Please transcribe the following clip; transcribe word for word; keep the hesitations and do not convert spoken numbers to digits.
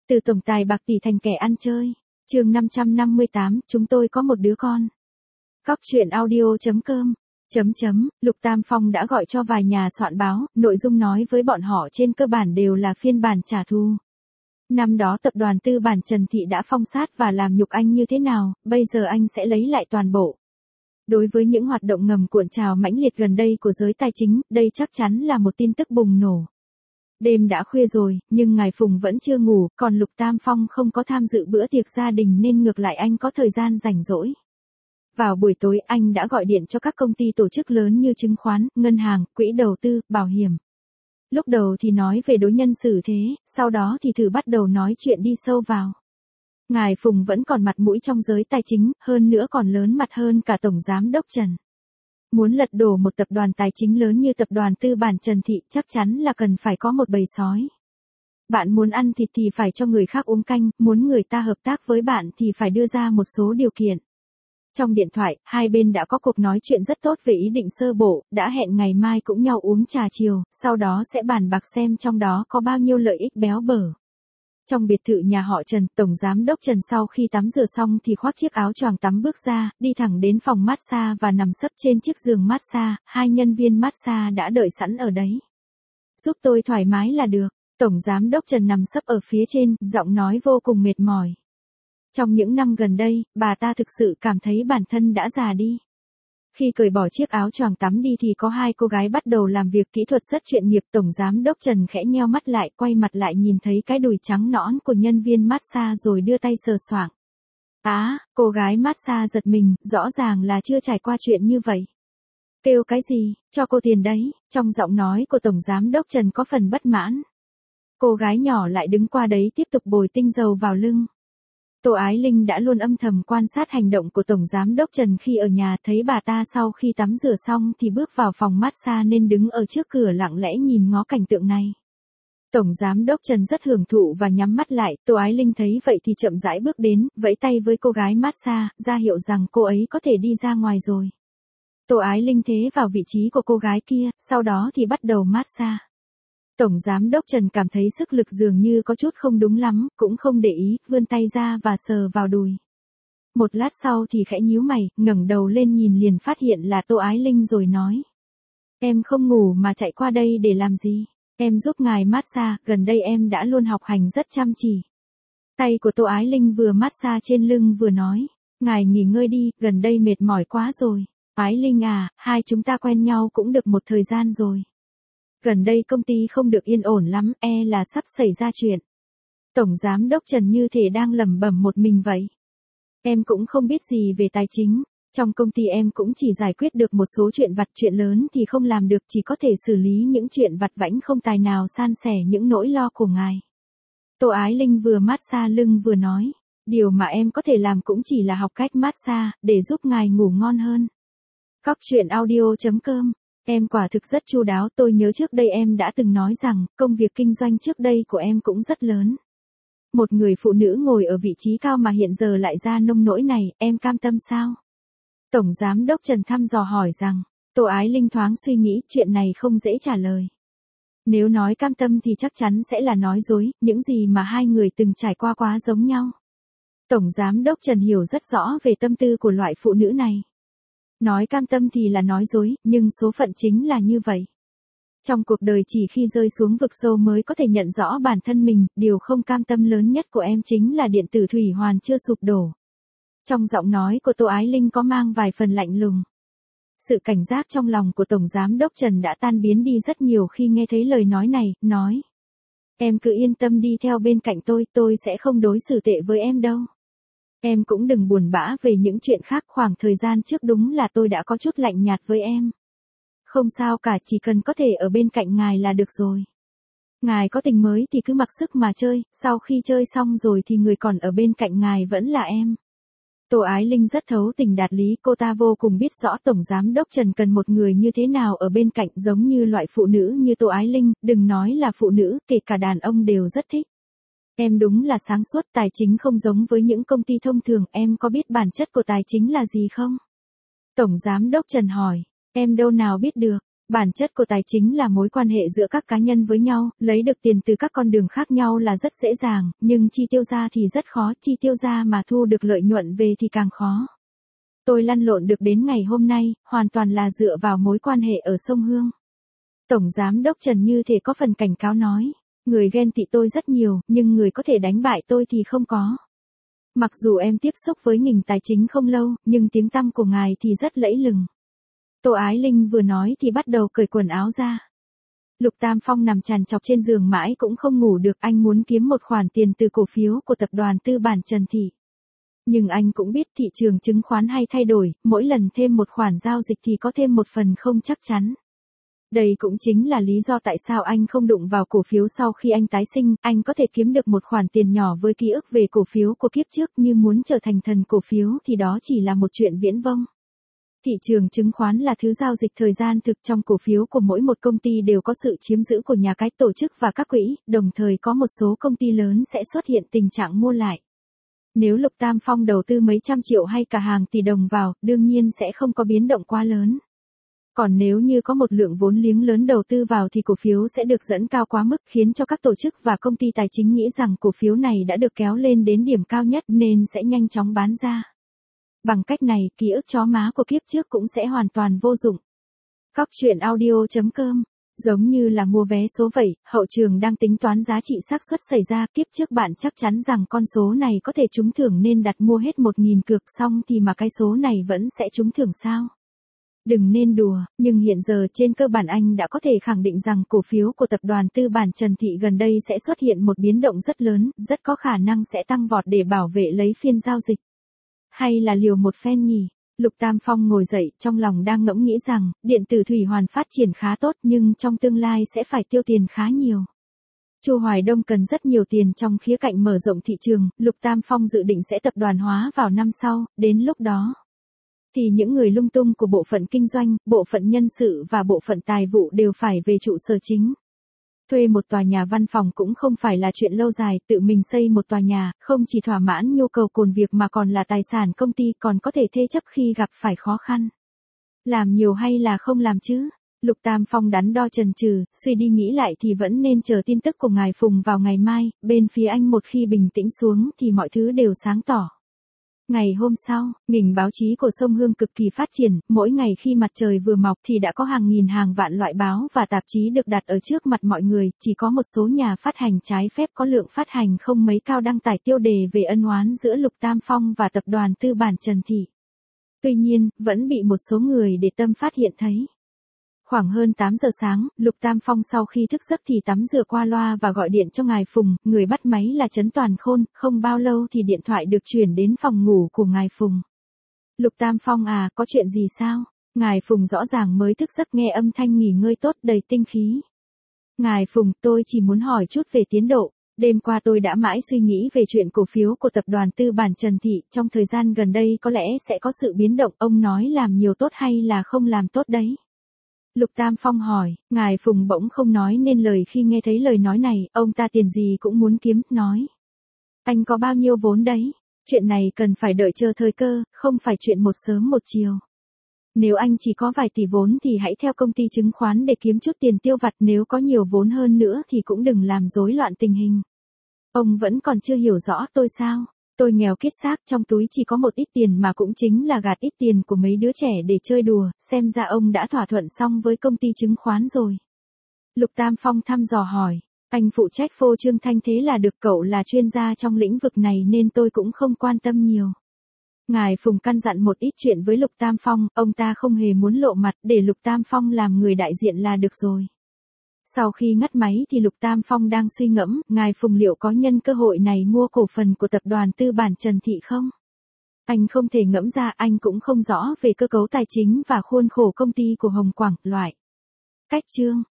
Từ tổng tài bạc tỷ thành kẻ ăn chơi. Chương năm trăm năm mươi tám, chúng tôi có một đứa con. Cóc truyện audio chấm com. Chấm chấm, Lục Tam Phong đã gọi cho vài nhà soạn báo, nội dung nói với bọn họ trên cơ bản đều là phiên bản trả thù. Năm đó tập đoàn tư bản Trần Thị đã phong sát và làm nhục anh như thế nào, bây giờ anh sẽ lấy lại toàn bộ. Đối với những hoạt động ngầm cuộn trào mãnh liệt gần đây của giới tài chính, đây chắc chắn là một tin tức bùng nổ. Đêm đã khuya rồi, nhưng ngài Phùng vẫn chưa ngủ, còn Lục Tam Phong không có tham dự bữa tiệc gia đình nên ngược lại anh có thời gian rảnh rỗi. Vào buổi tối anh đã gọi điện cho các công ty tổ chức lớn như chứng khoán, ngân hàng, quỹ đầu tư, bảo hiểm. Lúc đầu thì nói về đối nhân xử thế, sau đó thì thử bắt đầu nói chuyện đi sâu vào. Ngài Phùng vẫn còn mặt mũi trong giới tài chính, hơn nữa còn lớn mặt hơn cả Tổng Giám đốc Trần. Muốn lật đổ một tập đoàn tài chính lớn như tập đoàn tư bản Trần Thị chắc chắn là cần phải có một bầy sói. Bạn muốn ăn thịt thì phải cho người khác uống canh, muốn người ta hợp tác với bạn thì phải đưa ra một số điều kiện. Trong điện thoại, hai bên đã có cuộc nói chuyện rất tốt về ý định sơ bộ, đã hẹn ngày mai cũng nhau uống trà chiều, sau đó sẽ bàn bạc xem trong đó có bao nhiêu lợi ích béo bở. Trong biệt thự nhà họ Trần, Tổng Giám đốc Trần sau khi tắm rửa xong thì khoác chiếc áo choàng tắm bước ra, đi thẳng đến phòng massage và nằm sấp trên chiếc giường massage, hai nhân viên massage đã đợi sẵn ở đấy. Giúp tôi thoải mái là được, Tổng Giám đốc Trần nằm sấp ở phía trên, giọng nói vô cùng mệt mỏi. Trong những năm gần đây, bà ta thực sự cảm thấy bản thân đã già đi. Khi cởi bỏ chiếc áo choàng tắm đi thì có hai cô gái bắt đầu làm việc kỹ thuật rất chuyên nghiệp. Tổng Giám đốc Trần khẽ nheo mắt lại, quay mặt lại nhìn thấy cái đùi trắng nõn của nhân viên massage rồi đưa tay sờ soạng. Á, à, cô gái massage giật mình, rõ ràng là chưa trải qua chuyện như vậy. Kêu cái gì, cho cô tiền đấy, trong giọng nói của Tổng Giám đốc Trần có phần bất mãn. Cô gái nhỏ lại đứng qua đấy tiếp tục bồi tinh dầu vào lưng. Tô Ái Linh đã luôn âm thầm quan sát hành động của Tổng Giám đốc Trần khi ở nhà, thấy bà ta sau khi tắm rửa xong thì bước vào phòng massage nên đứng ở trước cửa lặng lẽ nhìn ngó cảnh tượng này. Tổng Giám đốc Trần rất hưởng thụ và nhắm mắt lại, Tô Ái Linh thấy vậy thì chậm rãi bước đến, vẫy tay với cô gái massage, ra hiệu rằng cô ấy có thể đi ra ngoài rồi. Tô Ái Linh thế vào vị trí của cô gái kia, sau đó thì bắt đầu massage. Tổng Giám đốc Trần cảm thấy sức lực dường như có chút không đúng lắm, cũng không để ý, vươn tay ra và sờ vào đùi. Một lát sau thì khẽ nhíu mày, ngẩng đầu lên nhìn liền phát hiện là Tô Ái Linh rồi nói. Em không ngủ mà chạy qua đây để làm gì? Em giúp ngài massage, gần đây em đã luôn học hành rất chăm chỉ. Tay của Tô Ái Linh vừa massage trên lưng vừa nói. Ngài nghỉ ngơi đi, gần đây mệt mỏi quá rồi. Ái Linh à, hai chúng ta quen nhau cũng được một thời gian rồi. Gần đây công ty không được yên ổn lắm, e là sắp xảy ra chuyện. Tổng Giám đốc Trần như thể đang lẩm bẩm một mình vậy. Em cũng không biết gì về tài chính, trong công ty em cũng chỉ giải quyết được một số chuyện vặt, chuyện lớn thì không làm được, chỉ có thể xử lý những chuyện vặt vãnh không tài nào san sẻ những nỗi lo của ngài. Tô Ái Linh vừa massage lưng vừa nói, điều mà em có thể làm cũng chỉ là học cách massage, để giúp ngài ngủ ngon hơn. Cóc truyện audio chấm com. Em quả thực rất chu đáo, tôi nhớ trước đây em đã từng nói rằng, công việc kinh doanh trước đây của em cũng rất lớn. Một người phụ nữ ngồi ở vị trí cao mà hiện giờ lại ra nông nỗi này, em cam tâm sao? Tổng Giám đốc Trần thăm dò hỏi rằng, Tô Ái Linh thoáng suy nghĩ, chuyện này không dễ trả lời. Nếu nói cam tâm thì chắc chắn sẽ là nói dối, những gì mà hai người từng trải qua quá giống nhau. Tổng Giám đốc Trần hiểu rất rõ về tâm tư của loại phụ nữ này. Nói cam tâm thì là nói dối, nhưng số phận chính là như vậy. Trong cuộc đời chỉ khi rơi xuống vực sâu mới có thể nhận rõ bản thân mình, điều không cam tâm lớn nhất của em chính là điện tử thủy hoàn chưa sụp đổ. Trong giọng nói của Tô Ái Linh có mang vài phần lạnh lùng. Sự cảnh giác trong lòng của Tổng Giám đốc Trần đã tan biến đi rất nhiều khi nghe thấy lời nói này, nói. Em cứ yên tâm đi theo bên cạnh tôi, tôi sẽ không đối xử tệ với em đâu. Em cũng đừng buồn bã về những chuyện khác, khoảng thời gian trước đúng là tôi đã có chút lạnh nhạt với em. Không sao cả, chỉ cần có thể ở bên cạnh ngài là được rồi. Ngài có tình mới thì cứ mặc sức mà chơi, sau khi chơi xong rồi thì người còn ở bên cạnh ngài vẫn là em. Tô Ái Linh rất thấu tình đạt lý, cô ta vô cùng biết rõ Tổng Giám đốc Trần cần một người như thế nào ở bên cạnh, giống như loại phụ nữ như Tô Ái Linh, đừng nói là phụ nữ, kể cả đàn ông đều rất thích. Em đúng là sáng suốt, tài chính không giống với những công ty thông thường, em có biết bản chất của tài chính là gì không? Tổng Giám đốc Trần hỏi, em đâu nào biết được, Bản chất của tài chính là mối quan hệ giữa các cá nhân với nhau, lấy được tiền từ các con đường khác nhau là rất dễ dàng, nhưng chi tiêu ra thì rất khó, chi tiêu ra mà thu được lợi nhuận về thì càng khó. Tôi lăn lộn được đến ngày hôm nay, hoàn toàn là dựa vào mối quan hệ ở sông Hương. Tổng Giám đốc Trần như thể có phần cảnh cáo nói, người ghen tị tôi rất nhiều, nhưng người có thể đánh bại tôi thì không có. Mặc dù em tiếp xúc với ngành tài chính không lâu, nhưng tiếng tăm của ngài thì rất lẫy lừng. Tô Ái Linh vừa nói thì bắt đầu cởi quần áo ra. Lục Tam Phong nằm trằn trọc trên giường mãi cũng không ngủ được, anh muốn kiếm một khoản tiền từ cổ phiếu của tập đoàn tư bản Trần Thị. Nhưng anh cũng biết thị trường chứng khoán hay thay đổi, mỗi lần thêm một khoản giao dịch thì có thêm một phần không chắc chắn. Đây cũng chính là lý do tại sao anh không đụng vào cổ phiếu sau khi anh tái sinh, anh có thể kiếm được một khoản tiền nhỏ với ký ức về cổ phiếu của kiếp trước, như muốn trở thành thần cổ phiếu thì đó chỉ là một chuyện viễn vông. Thị trường chứng khoán là thứ giao dịch thời gian thực, trong cổ phiếu của mỗi một công ty đều có sự chiếm giữ của nhà cái, tổ chức và các quỹ, đồng thời có một số công ty lớn sẽ xuất hiện tình trạng mua lại. Nếu Lục Tam Phong đầu tư mấy trăm triệu hay cả hàng tỷ đồng vào, đương nhiên sẽ không có biến động quá lớn. Còn nếu như có một lượng vốn liếng lớn đầu tư vào thì cổ phiếu sẽ được dẫn cao quá mức, khiến cho các tổ chức và công ty tài chính nghĩ rằng cổ phiếu này đã được kéo lên đến điểm cao nhất nên sẽ nhanh chóng bán ra. Bằng cách này, ký ức chó má của kiếp trước cũng sẽ hoàn toàn vô dụng. Cóc truyện audio chấm com. Giống như là mua vé số vậy, hậu trường đang tính toán giá trị xác suất xảy ra, kiếp trước bạn chắc chắn rằng con số này có thể trúng thưởng nên đặt mua hết một nghìn cược, xong thì mà cái số này vẫn sẽ trúng thưởng sao? Đừng nên đùa, nhưng hiện giờ trên cơ bản anh đã có thể khẳng định rằng cổ phiếu của tập đoàn tư bản Trần Thị gần đây sẽ xuất hiện một biến động rất lớn, rất có khả năng sẽ tăng vọt để bảo vệ lấy phiên giao dịch. Hay là liều một phen nhỉ? Lục Tam Phong ngồi dậy, trong lòng đang ngẫm nghĩ rằng, điện tử thủy hoàn phát triển khá tốt nhưng trong tương lai sẽ phải tiêu tiền khá nhiều. Chu Hoài Đông cần rất nhiều tiền trong khía cạnh mở rộng thị trường, Lục Tam Phong dự định sẽ tập đoàn hóa vào năm sau, đến lúc đó thì những người lung tung của bộ phận kinh doanh, bộ phận nhân sự và bộ phận tài vụ đều phải về trụ sở chính. Thuê một tòa nhà văn phòng cũng không phải là chuyện lâu dài, tự mình xây một tòa nhà, không chỉ thỏa mãn nhu cầu cồn việc mà còn là tài sản công ty, còn có thể thế chấp khi gặp phải khó khăn. Làm nhiều hay là không làm chứ? Lục Tam Phong đắn đo chần chừ, suy đi nghĩ lại thì vẫn nên chờ tin tức của ngài Phùng vào ngày mai, bên phía anh một khi bình tĩnh xuống thì mọi thứ đều sáng tỏ. Ngày hôm sau, ngành báo chí của sông Hương cực kỳ phát triển, mỗi ngày khi mặt trời vừa mọc thì đã có hàng nghìn hàng vạn loại báo và tạp chí được đặt ở trước mặt mọi người, chỉ có một số nhà phát hành trái phép có lượng phát hành không mấy cao đăng tải tiêu đề về ân oán giữa Lục Tam Phong và tập đoàn tư bản Trần Thị. Tuy nhiên, vẫn bị một số người để tâm phát hiện thấy. Khoảng hơn tám giờ sáng, Lục Tam Phong sau khi thức giấc thì tắm rửa qua loa và gọi điện cho ngài Phùng, người bắt máy là Trấn Toàn Khôn, không bao lâu thì điện thoại được chuyển đến phòng ngủ của ngài Phùng. Lục Tam Phong à, có chuyện gì sao? Ngài Phùng rõ ràng mới thức giấc nghe âm thanh nghỉ ngơi tốt đầy tinh khí. Ngài Phùng, tôi chỉ muốn hỏi chút về tiến độ. Đêm qua tôi đã mãi suy nghĩ về chuyện cổ phiếu của tập đoàn tư bản Trần Thị, trong thời gian gần đây có lẽ sẽ có sự biến động, ông nói làm nhiều tốt hay là không làm tốt đấy? Lục Tam Phong hỏi, ngài Phùng bỗng không nói nên lời khi nghe thấy lời nói này, ông ta tiền gì cũng muốn kiếm, nói. Anh có bao nhiêu vốn đấy? Chuyện này cần phải đợi chờ thời cơ, không phải chuyện một sớm một chiều. Nếu anh chỉ có vài tỷ vốn thì hãy theo công ty chứng khoán để kiếm chút tiền tiêu vặt, nếu có nhiều vốn hơn nữa thì cũng đừng làm rối loạn tình hình. Ông vẫn còn chưa hiểu rõ tôi sao? Tôi nghèo kiết xác, trong túi chỉ có một ít tiền mà cũng chính là gạt ít tiền của mấy đứa trẻ để chơi đùa, xem ra ông đã thỏa thuận xong với công ty chứng khoán rồi. Lục Tam Phong thăm dò hỏi, anh phụ trách phô trương thanh thế là được, cậu là chuyên gia trong lĩnh vực này nên tôi cũng không quan tâm nhiều. Ngài Phùng căn dặn một ít chuyện với Lục Tam Phong, ông ta không hề muốn lộ mặt, để Lục Tam Phong làm người đại diện là được rồi. Sau khi ngắt máy thì Lục Tam Phong đang suy ngẫm, ngài Phùng liệu có nhân cơ hội này mua cổ phần của tập đoàn tư bản Trần Thị không? Anh không thể ngẫm ra, anh cũng không rõ về cơ cấu tài chính và khuôn khổ công ty của Hồng Quảng, loại. Cách chương